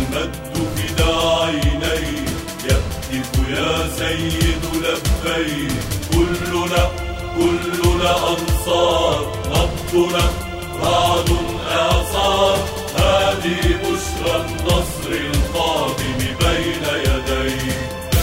المد فدا عيني يهتف يا سيد لبيك. كلنا أنصار، نبضنا رعد إعصار. هذه بشرى النصر القادم بين يديك.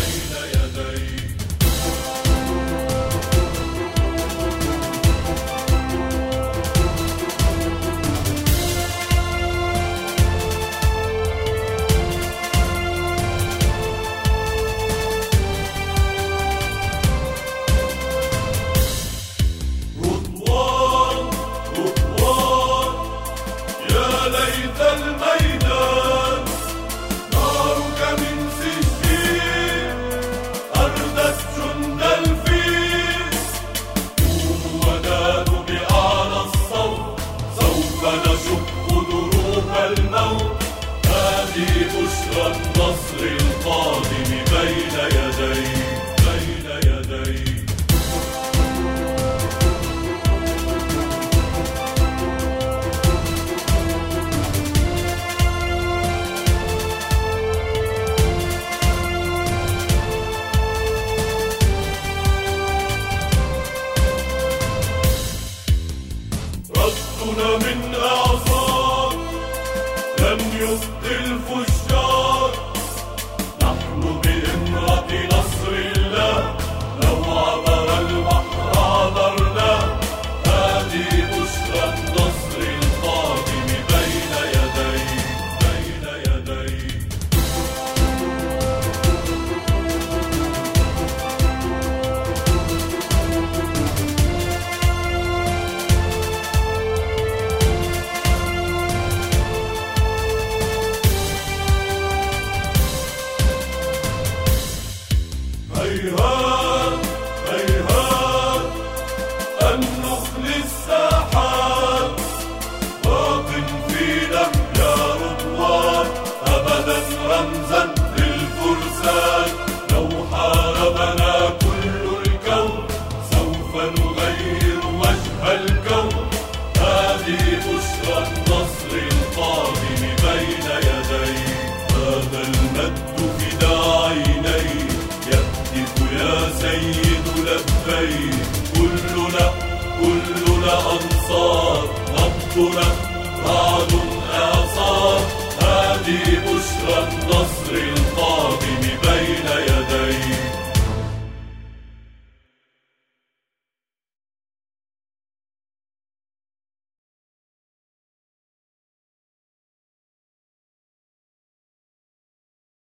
الميدان نارك من سجين أردت جند الفيل. قوموا ونادوا بأعلى الصوت، سوف نشق دروب الموت. هذه بشرى النصر القادم بين يديك. ردنا من أعصار لم يخطي الفجار. نحن بإمرة نصر الله، لو عبر البحر عبرنا. هذه بشرى النصر القادم بين يديك. هيهات أن نخلي الساحات. باق فينا يا رضوان أبدا رمزا للفرسان. لو حاربنا كل الكون سوف نغير وجه الكون. هذه بشرى النصر القادم بين يديك. هذا المد فدا عيني يهتف يا سيد لبيك. كلنا أنصار، نبضنا رعد إعصار. هذه بشرى النصر القادم